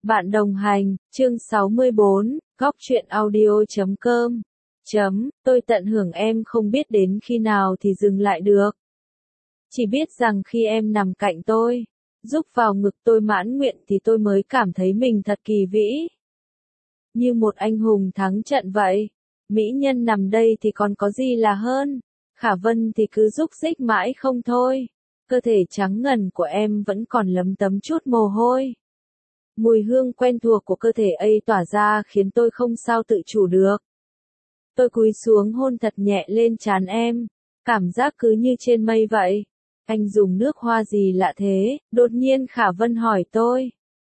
Bạn đồng hành, chương 64, góc truyện audio.com. Tôi tận hưởng em không biết đến khi nào thì dừng lại được. Chỉ biết rằng khi em nằm cạnh tôi, rúc vào ngực tôi mãn nguyện thì tôi mới cảm thấy mình thật kỳ vĩ. Như một anh hùng thắng trận vậy. Mỹ nhân nằm đây thì còn có gì là hơn. Khả Vân thì cứ rúc rích mãi không thôi. Cơ thể trắng ngần của em vẫn còn lấm tấm chút mồ hôi. Mùi hương quen thuộc của cơ thể ấy tỏa ra khiến tôi không sao tự chủ được. Tôi cúi xuống hôn thật nhẹ lên trán em. Cảm giác cứ như trên mây vậy. Anh dùng nước hoa gì lạ thế? Đột nhiên Khả Vân hỏi tôi.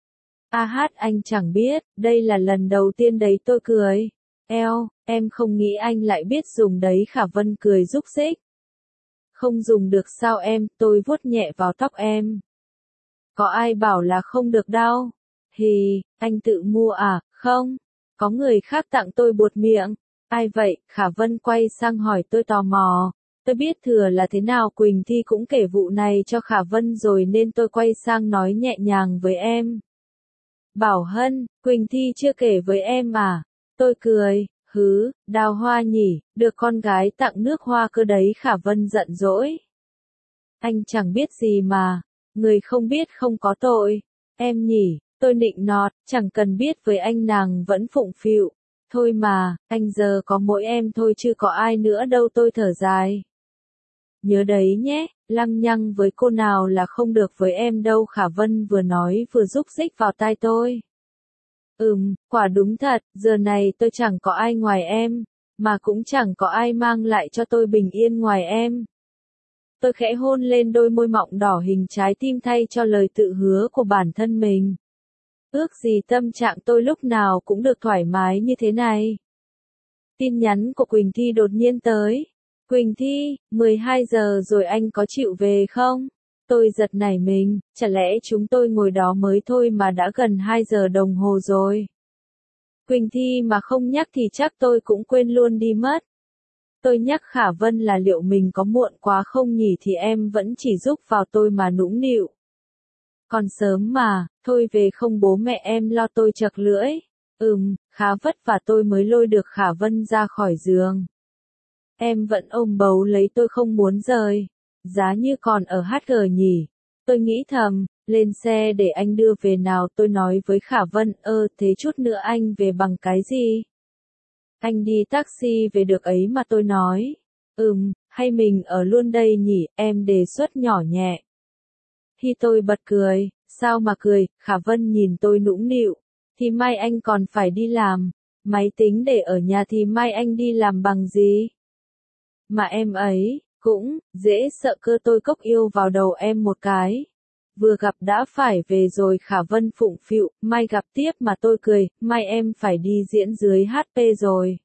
Anh chẳng biết, đây là lần đầu tiên đấy tôi cười. Em không nghĩ anh lại biết dùng đấy. Khả Vân cười rúc rích. Không dùng được sao em? Tôi vuốt nhẹ vào tóc em. Có ai bảo là không được đâu? Anh tự mua à? Không. Có người khác tặng tôi buột miệng. Ai vậy? Khả Vân quay sang hỏi tôi tò mò. Tôi biết thừa là thế nào Quỳnh Thi cũng kể vụ này cho Khả Vân rồi nên tôi quay sang nói nhẹ nhàng với em. Bảo Hân, Quỳnh Thi chưa kể với em à? Tôi cười. Đào hoa nhỉ, được con gái tặng nước hoa cơ đấy. Khả Vân giận dỗi. Anh chẳng biết gì mà. Người không biết không có tội. Em nhỉ, tôi nịnh nọt, chẳng cần biết với anh nàng vẫn phụng phịu. Thôi mà, anh giờ có mỗi em thôi chứ có ai nữa đâu. Tôi thở dài. Nhớ đấy nhé, lăng nhăng với cô nào là không được với em đâu. Khả Vân vừa nói vừa rúc rích vào tai tôi. Quả đúng thật, giờ này tôi chẳng có ai ngoài em, mà cũng chẳng có ai mang lại cho tôi bình yên ngoài em. Tôi khẽ hôn lên đôi môi mọng đỏ hình trái tim thay cho lời tự hứa của bản thân mình. Ước gì tâm trạng tôi lúc nào cũng được thoải mái như thế này. Tin nhắn của Quỳnh Thi đột nhiên tới. Quỳnh Thi, 12 giờ rồi anh có chịu về không? Tôi giật nảy mình, chả lẽ chúng tôi ngồi đó mới thôi mà đã gần 2 giờ đồng hồ rồi. Quỳnh Thi mà không nhắc thì chắc tôi cũng quên luôn đi mất. Tôi nhắc Khả Vân là liệu mình có muộn quá không nhỉ thì em vẫn chỉ giúp vào tôi mà nũng nịu. Còn sớm mà, thôi về không bố mẹ em lo. Tôi chật lưỡi. Khá vất vả tôi mới lôi được Khả Vân ra khỏi giường. Em vẫn ôm bấu lấy tôi không muốn rời. Giá như còn ở HG nhỉ. Tôi nghĩ thầm, lên xe để anh đưa về nào. Tôi nói với Khả Vân, thế chút nữa anh về bằng cái gì? Anh đi taxi về được ấy mà. Tôi nói. Hay mình ở luôn đây nhỉ, em đề xuất nhỏ nhẹ. Tôi bật cười, sao mà cười? Khả Vân nhìn tôi nũng nịu. Thì mai anh còn phải đi làm. Máy tính để ở nhà thì mai anh đi làm bằng gì? Mà em ấy, cũng, dễ sợ cơ. Tôi cốc yêu vào đầu em một cái. Vừa gặp đã phải về rồi. Khả Vân phụng phịu, mai gặp tiếp mà. Tôi cười, mai em phải đi diễn dưới HP rồi.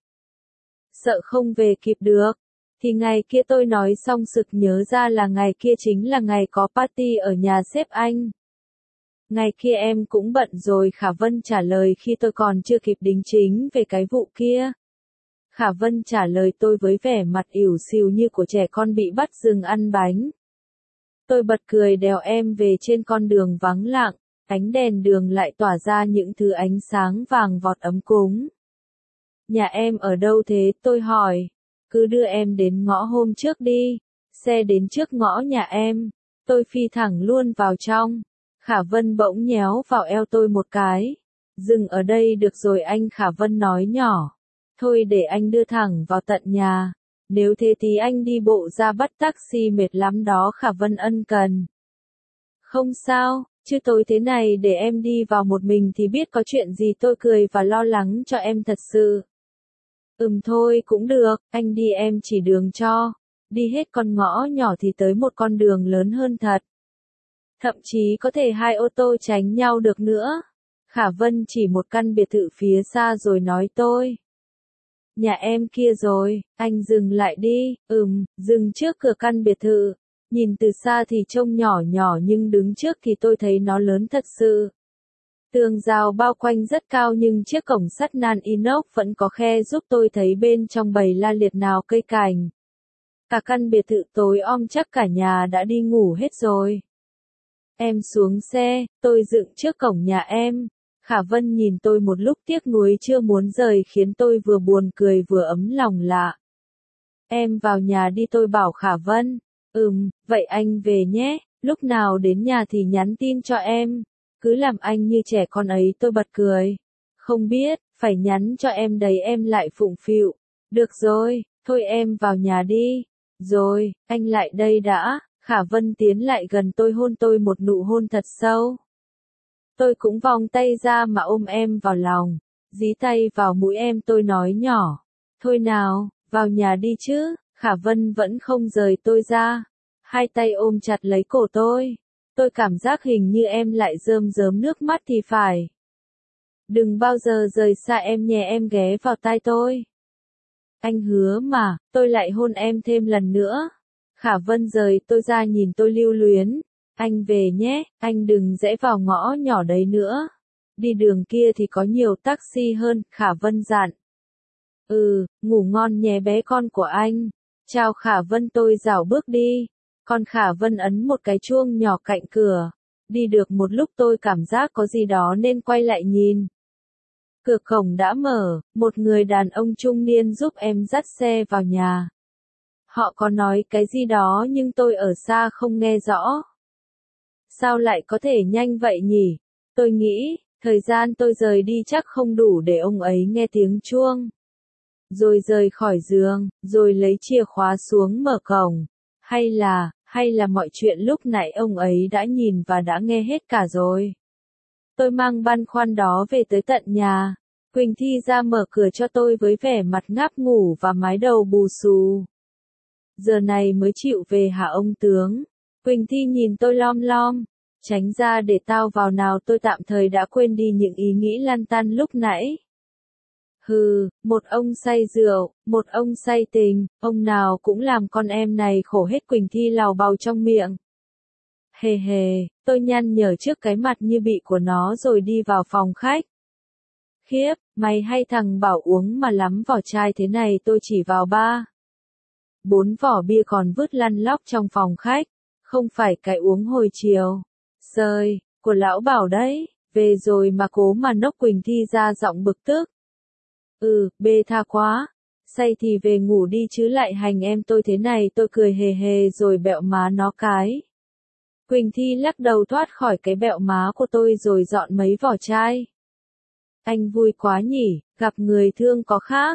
Sợ không về kịp được. Thì ngày kia tôi nói xong sực nhớ ra là ngày kia chính là ngày có party ở nhà sếp anh. Ngày kia em cũng bận rồi. Khả Vân trả lời khi tôi còn chưa kịp đính chính về cái vụ kia. Khả Vân trả lời tôi với vẻ mặt ỉu xìu như của trẻ con bị bắt dừng ăn bánh. Tôi bật cười đèo em về trên con đường vắng lặng, ánh đèn đường lại tỏa ra những thứ ánh sáng vàng vọt ấm cúng. Nhà em ở đâu thế? Tôi hỏi. Cứ đưa em đến ngõ hôm trước đi. Xe đến trước ngõ nhà em. Tôi phi thẳng luôn vào trong. Khả Vân bỗng nhéo vào eo tôi một cái. Dừng ở đây được rồi anh. Khả Vân nói nhỏ. Thôi để anh đưa thẳng vào tận nhà. Nếu thế thì anh đi bộ ra bắt taxi mệt lắm đó. Khả Vân ân cần. Không sao, chứ tối thế này để em đi vào một mình thì biết có chuyện gì. Tôi cười và lo lắng cho em thật sự. Thôi cũng được, anh đi em chỉ đường cho. Đi hết con ngõ nhỏ thì tới một con đường lớn hơn thật. Thậm chí có thể hai ô tô tránh nhau được nữa. Khả Vân chỉ một căn biệt thự phía xa rồi nói tôi. Nhà em kia rồi, anh dừng lại đi. Dừng trước cửa căn biệt thự. Nhìn từ xa thì trông nhỏ nhỏ nhưng đứng trước thì tôi thấy nó lớn thật sự. Tường rào bao quanh rất cao nhưng chiếc cổng sắt nan inox vẫn có khe giúp tôi thấy bên trong bầy la liệt nào cây cảnh. Cả căn biệt thự tối om chắc cả nhà đã đi ngủ hết rồi. Em xuống xe, tôi dựng trước cổng nhà em. Khả Vân nhìn tôi một lúc tiếc nuối chưa muốn rời khiến tôi vừa buồn cười vừa ấm lòng lạ. Em vào nhà đi tôi bảo Khả Vân. Vậy anh về nhé, lúc nào đến nhà thì nhắn tin cho em. Cứ làm anh như trẻ con ấy tôi bật cười. Không biết, phải nhắn cho em đấy em lại phụng phịu. Được rồi, thôi em vào nhà đi. Rồi, anh lại đây đã. Khả Vân tiến lại gần tôi hôn tôi một nụ hôn thật sâu. Tôi cũng vòng tay ra mà ôm em vào lòng, dí tay vào mũi em tôi nói nhỏ. Thôi nào, vào nhà đi chứ. Khả Vân vẫn không rời tôi ra. Hai tay ôm chặt lấy cổ tôi. Tôi cảm giác hình như em lại rơm rớm nước mắt thì phải. Đừng bao giờ rời xa em nhé, em ghé vào tai tôi. Anh hứa mà, tôi lại hôn em thêm lần nữa. Khả Vân rời tôi ra nhìn tôi lưu luyến. Anh về nhé, anh đừng rẽ vào ngõ nhỏ đấy nữa. Đi đường kia thì có nhiều taxi hơn, Khả Vân dặn. Ngủ ngon nhé bé con của anh. Chào Khả Vân tôi rảo bước đi. Còn Khả Vân ấn một cái chuông nhỏ cạnh cửa. Đi được một lúc tôi cảm giác có gì đó nên quay lại nhìn. Cửa cổng đã mở, một người đàn ông trung niên giúp em dắt xe vào nhà. Họ có nói cái gì đó nhưng tôi ở xa không nghe rõ. Sao lại có thể nhanh vậy nhỉ? Tôi nghĩ, thời gian tôi rời đi chắc không đủ để ông ấy nghe tiếng chuông. Rồi rời khỏi giường, rồi lấy chìa khóa xuống mở cổng. Hay là mọi chuyện lúc nãy ông ấy đã nhìn và đã nghe hết cả rồi. Tôi mang băn khoăn đó về tới tận nhà. Quỳnh Thi ra mở cửa cho tôi với vẻ mặt ngáp ngủ và mái đầu bù xù. Giờ này mới chịu về hả ông tướng? Quỳnh Thi nhìn tôi lom lom. Tránh ra để tao vào nào, tôi tạm thời đã quên đi những ý nghĩ lăn tăn lúc nãy. Một ông say rượu, một ông say tình, ông nào cũng làm con em này khổ hết, Quỳnh Thi lào bào trong miệng. Hề hề, tôi nhăn nhở trước cái mặt như bị của nó rồi đi vào phòng khách. Khiếp, mày hay thằng bảo uống mà lắm vỏ chai thế này, tôi chỉ vào 4 vỏ bia còn vứt lăn lóc trong phòng khách. Không phải cái uống hồi chiều. Sơi, của lão Bảo đấy, về rồi mà cố mà nốc, Quỳnh Thi ra giọng bực tức. Bê tha quá. Say thì về ngủ đi chứ lại hành em tôi thế này, tôi cười hề hề rồi bẹo má nó cái. Quỳnh Thi lắc đầu thoát khỏi cái bẹo má của tôi rồi dọn mấy vỏ chai. Anh vui quá nhỉ, gặp người thương có khác.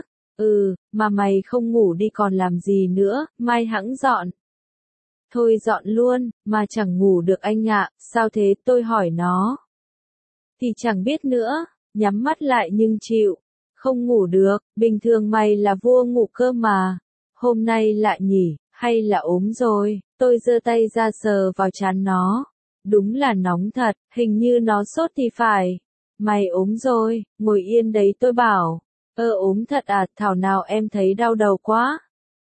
Mà mày không ngủ đi còn làm gì nữa, mai hẵng dọn. Thôi dọn luôn, mà chẳng ngủ được anh ạ, sao thế, tôi hỏi nó. Thì chẳng biết nữa, nhắm mắt lại nhưng chịu. Không ngủ được, bình thường mày là vua ngủ cơ mà. Hôm nay lại nhỉ, hay là ốm rồi, tôi giơ tay ra sờ vào trán nó. Đúng là nóng thật, hình như nó sốt thì phải. Mày ốm rồi, ngồi yên đấy tôi bảo. Ốm thật à, thảo nào em thấy đau đầu quá.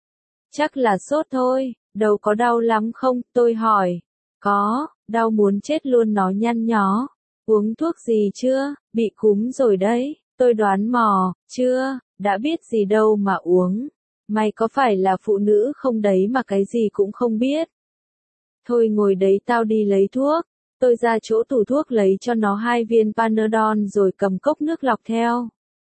Chắc là sốt thôi, đầu có đau lắm không, tôi hỏi. Có, đau muốn chết luôn, nó nhăn nhó. Uống thuốc gì chưa, bị cúm rồi đấy, tôi đoán mò, chưa, đã biết gì đâu mà uống. Mày có phải là phụ nữ không đấy mà cái gì cũng không biết. Thôi ngồi đấy tao đi lấy thuốc. Tôi ra chỗ tủ thuốc lấy cho nó 2 viên Panadol rồi cầm cốc nước lọc theo.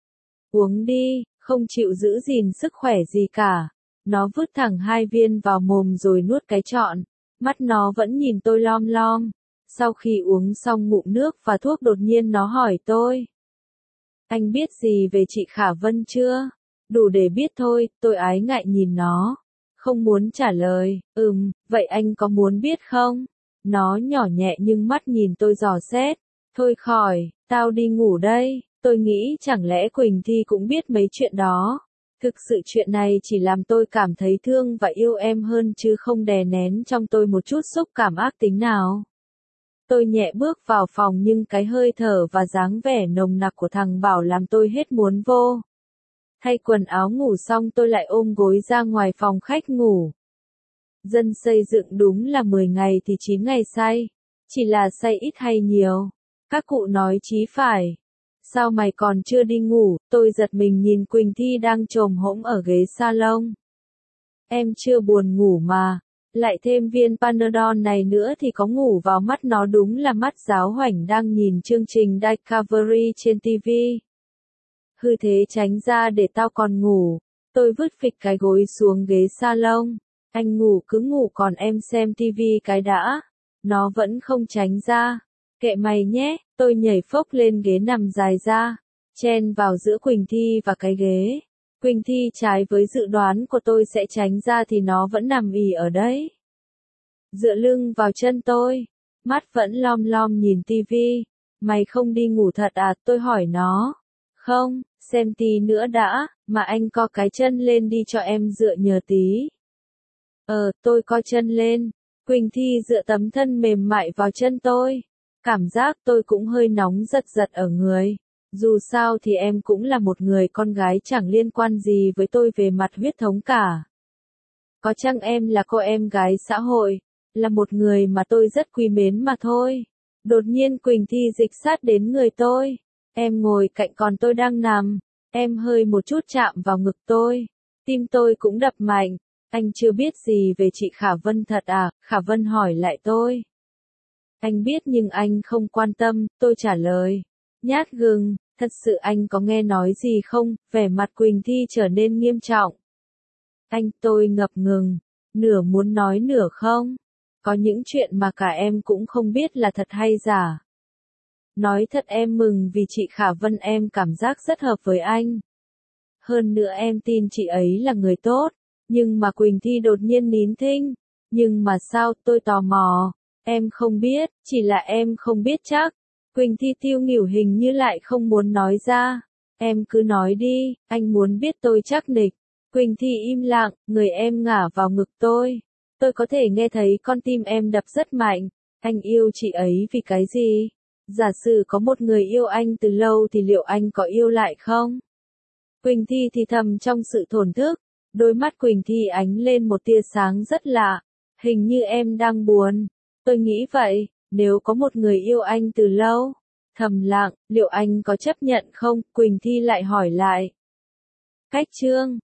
Uống đi, không chịu giữ gìn sức khỏe gì cả. Nó vứt thẳng 2 viên vào mồm rồi nuốt cái trọn. Mắt nó vẫn nhìn tôi lom lom. Sau khi uống xong ngụm nước và thuốc đột nhiên nó hỏi tôi. Anh biết gì về chị Khả Vân chưa? Đủ để biết thôi, tôi ái ngại nhìn nó. Không muốn trả lời, vậy anh có muốn biết không? Nó nhỏ nhẹ nhưng mắt nhìn tôi dò xét. Thôi khỏi, tao đi ngủ đây. Tôi nghĩ chẳng lẽ Quỳnh Thi cũng biết mấy chuyện đó. Thực sự chuyện này chỉ làm tôi cảm thấy thương và yêu em hơn chứ không đè nén trong tôi một chút xúc cảm ác tính nào. Tôi nhẹ bước vào phòng nhưng cái hơi thở và dáng vẻ nồng nặc của thằng Bảo làm tôi hết muốn vô. Thay quần áo ngủ xong tôi lại ôm gối ra ngoài phòng khách ngủ. Dân xây dựng đúng là 10 ngày thì 9 ngày say. Chỉ là say ít hay nhiều. Các cụ nói chí phải. Sao mày còn chưa đi ngủ? Tôi giật mình nhìn Quỳnh Thi đang chồm hổm ở ghế salon. Em chưa buồn ngủ mà. Lại thêm viên Panadol này nữa thì có ngủ vào mắt nó đúng là mắt giáo hoảnh đang nhìn chương trình Discovery trên TV. Hư thế tránh ra để tao còn ngủ. Tôi vứt phịch cái gối xuống ghế salon. Anh ngủ cứ ngủ còn em xem TV cái đã. Nó vẫn không tránh ra. Kệ mày nhé, tôi nhảy phốc lên ghế nằm dài ra, chen vào giữa Quỳnh Thi và cái ghế. Quỳnh Thi trái với dự đoán của tôi sẽ tránh ra thì nó vẫn nằm ì ở đấy. Dựa lưng vào chân tôi, mắt vẫn lom lom nhìn tivi. Mày không đi ngủ thật à? Tôi hỏi nó. Không, xem tí nữa đã, mà anh co cái chân lên đi cho em dựa nhờ tí. Tôi co chân lên. Quỳnh Thi dựa tấm thân mềm mại vào chân tôi. Cảm giác tôi cũng hơi nóng giật giật ở người. Dù sao thì em cũng là một người con gái chẳng liên quan gì với tôi về mặt huyết thống cả. Có chăng em là cô em gái xã hội, là một người mà tôi rất quý mến mà thôi. Đột nhiên Quỳnh Thi dịch sát đến người tôi. Em ngồi cạnh còn tôi đang nằm. Em hơi một chút chạm vào ngực tôi. Tim tôi cũng đập mạnh. Anh chưa biết gì về chị Khả Vân thật à? Khả Vân hỏi lại tôi. Anh biết nhưng anh không quan tâm, tôi trả lời. Nhát gừng, thật sự anh có nghe nói gì không? Vẻ mặt Quỳnh Thi trở nên nghiêm trọng. Tôi ngập ngừng, nửa muốn nói nửa không. Có những chuyện mà cả em cũng không biết là thật hay giả. Nói thật em mừng vì chị Khả Vân, em cảm giác rất hợp với anh. Hơn nữa em tin chị ấy là người tốt. Nhưng mà Quỳnh Thi đột nhiên nín thinh. Nhưng mà sao? Tôi tò mò. Em không biết, chỉ là em không biết chắc. Quỳnh Thi tiêu nghỉu hình như lại không muốn nói ra. Em cứ nói đi, anh muốn biết tôi chắc nịch. Quỳnh Thi im lặng, người em ngả vào ngực tôi. Tôi có thể nghe thấy con tim em đập rất mạnh. Anh yêu chị ấy vì cái gì? Giả sử có một người yêu anh từ lâu thì liệu anh có yêu lại không? Quỳnh Thi thì thầm trong sự thổn thức. Đôi mắt Quỳnh Thi ánh lên một tia sáng rất lạ. Hình như em đang buồn. Tôi nghĩ vậy, nếu có một người yêu anh từ lâu. Thầm lặng, liệu anh có chấp nhận không? Quỳnh Thi lại hỏi lại. Cách chương